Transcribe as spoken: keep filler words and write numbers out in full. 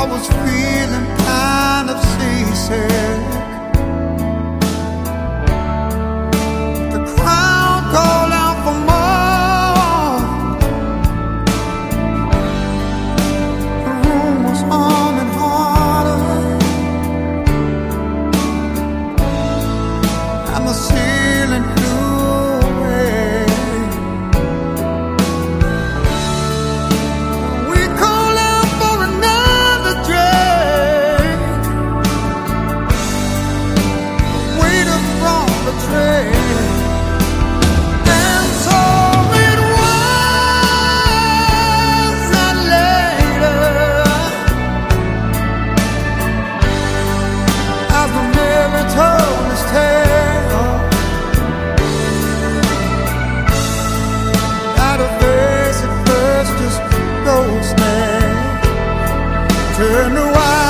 was feeling kind of seasick. The crowd called out for more. The room was humming harder, and the ceiling flew away. We called out for another drink, waiter brought the tray. And so it was that later, as the mirror told his tale, that a face at first just ghosted turned to white.